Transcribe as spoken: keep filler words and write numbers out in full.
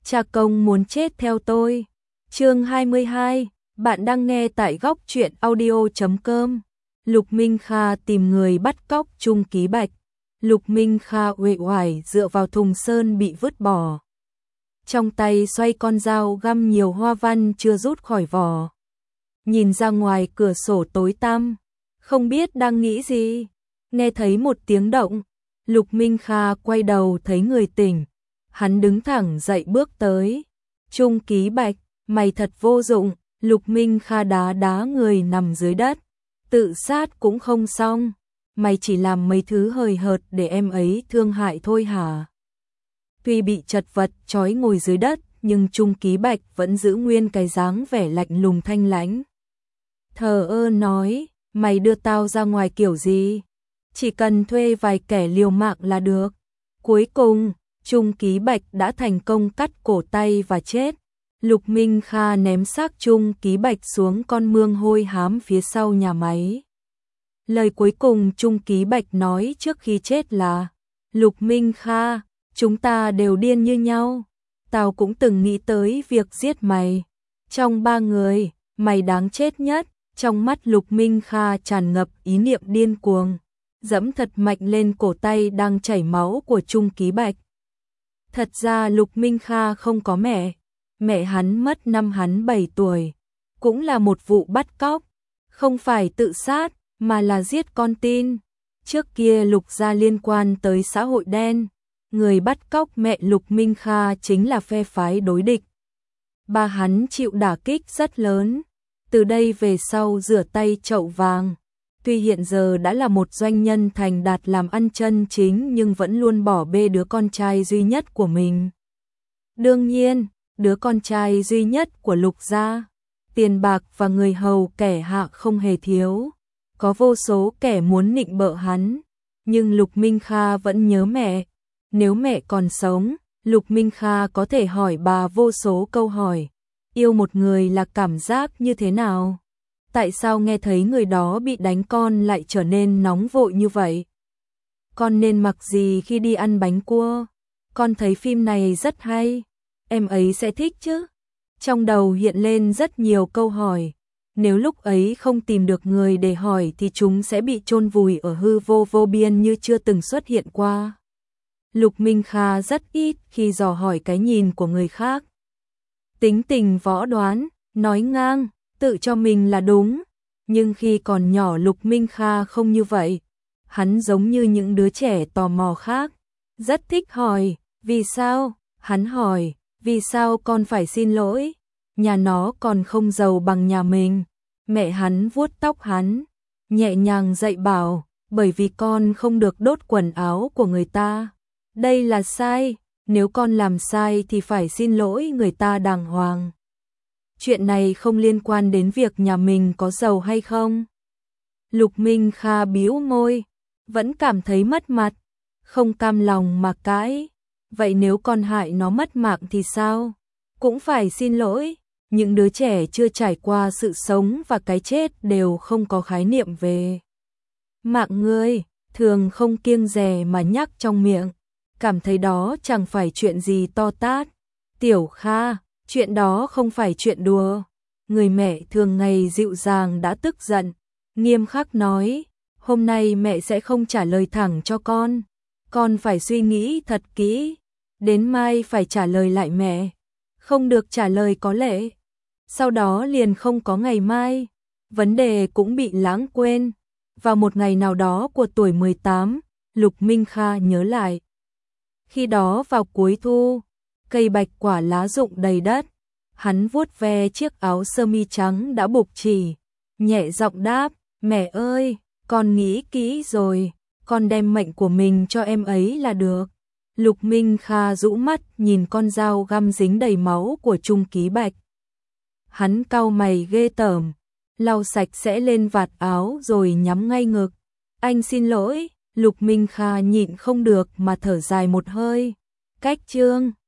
Cha công muốn chết theo tôi. Chương hai mươi hai, bạn đang nghe tại góc truyện audio chấm com. Lục Minh Kha tìm người bắt cóc Trung Ký Bạch. Lục Minh Kha uể oải dựa vào thùng sơn bị vứt bỏ. Trong tay xoay con dao găm nhiều hoa văn chưa rút khỏi vỏ. Nhìn ra ngoài cửa sổ tối tăm, không biết đang nghĩ gì. Nghe thấy một tiếng động, Lục Minh Kha quay đầu thấy người tỉnh. Hắn đứng thẳng dậy bước tới. Trung Ký Bạch, mày thật vô dụng. Lục Minh Kha đá đá người nằm dưới đất. Tự sát cũng không xong. Mày chỉ làm mấy thứ hời hợt để em ấy thương hại thôi hả? Tuy bị chật vật trói ngồi dưới đất, nhưng Trung Ký Bạch vẫn giữ nguyên cái dáng vẻ lạnh lùng thanh lãnh. Thờ ơ nói, mày đưa tao ra ngoài kiểu gì? Chỉ cần thuê vài kẻ liều mạng là được. Cuối cùng, Trung Ký Bạch đã thành công cắt cổ tay và chết. Lục Minh Kha ném xác Trung Ký Bạch xuống con mương hôi hám phía sau nhà máy. Lời cuối cùng Trung Ký Bạch nói trước khi chết là: Lục Minh Kha, chúng ta đều điên như nhau. Tao cũng từng nghĩ tới việc giết mày. Trong ba người, mày đáng chết nhất. Trong mắt Lục Minh Kha tràn ngập ý niệm điên cuồng, giẫm thật mạnh lên cổ tay đang chảy máu của Trung Ký Bạch. Thật ra Lục Minh Kha không có mẹ. Mẹ hắn mất năm hắn bảy tuổi. Cũng là một vụ bắt cóc. Không phải tự sát, mà là giết con tin. Trước kia Lục gia liên quan tới xã hội đen. Người bắt cóc mẹ Lục Minh Kha chính là phe phái đối địch. Ba hắn chịu đả kích rất lớn. Từ đây về sau rửa tay chậu vàng. Tuy hiện giờ đã là một doanh nhân thành đạt làm ăn chân chính, nhưng vẫn luôn bỏ bê đứa con trai duy nhất của mình. Đương nhiên, đứa con trai duy nhất của Lục gia, tiền bạc và người hầu kẻ hạ không hề thiếu. Có vô số kẻ muốn nịnh bợ hắn, nhưng Lục Minh Kha vẫn nhớ mẹ. Nếu mẹ còn sống, Lục Minh Kha có thể hỏi bà vô số câu hỏi. Yêu một người là cảm giác như thế nào? Tại sao nghe thấy người đó bị đánh con lại trở nên nóng vội như vậy? Con nên mặc gì khi đi ăn bánh cua? Con thấy phim này rất hay. Em ấy sẽ thích chứ? Trong đầu hiện lên rất nhiều câu hỏi. Nếu lúc ấy không tìm được người để hỏi thì chúng sẽ bị chôn vùi ở hư vô vô biên như chưa từng xuất hiện qua. Lục Minh Kha rất ít khi dò hỏi cái nhìn của người khác. Tính tình võ đoán, nói ngang, tự cho mình là đúng. Nhưng khi còn nhỏ Lục Minh Kha không như vậy. Hắn giống như những đứa trẻ tò mò khác. Rất thích hỏi, vì sao? Hắn hỏi, vì sao con phải xin lỗi? Nhà nó còn không giàu bằng nhà mình. Mẹ hắn vuốt tóc hắn, nhẹ nhàng dạy bảo, bởi vì con không được đốt quần áo của người ta. Đây là sai, nếu con làm sai thì phải xin lỗi người ta đàng hoàng. Chuyện này không liên quan đến việc nhà mình có giàu hay không. Lục Minh Kha bĩu môi, vẫn cảm thấy mất mặt, không cam lòng mà cãi. Vậy nếu con hại nó mất mạng thì sao? Cũng phải xin lỗi. Những đứa trẻ chưa trải qua sự sống và cái chết đều không có khái niệm về mạng người, thường không kiêng dè mà nhắc trong miệng, cảm thấy đó chẳng phải chuyện gì to tát. Tiểu Kha, chuyện đó không phải chuyện đùa. Người mẹ thường ngày dịu dàng đã tức giận, nghiêm khắc nói, hôm nay mẹ sẽ không trả lời thẳng cho con. Con phải suy nghĩ thật kỹ, đến mai phải trả lời lại mẹ. Không được trả lời có lệ. Sau đó liền không có ngày mai. Vấn đề cũng bị lãng quên. Vào một ngày nào đó của tuổi mười tám, Lục Minh Kha nhớ lại. Khi đó vào cuối thu, cây bạch quả lá rụng đầy đất. Hắn vuốt ve chiếc áo sơ mi trắng đã bục chỉ, nhẹ giọng đáp, mẹ ơi, con nghĩ kỹ rồi, con đem mệnh của mình cho em ấy là được. Lục Minh Kha rũ mắt nhìn con dao găm dính đầy máu của Trung Ký Bạch. Hắn cau mày ghê tởm, lau sạch sẽ lên vạt áo rồi nhắm ngay ngực. Anh xin lỗi. Lục Minh Kha nhịn không được mà thở dài một hơi. Cách chương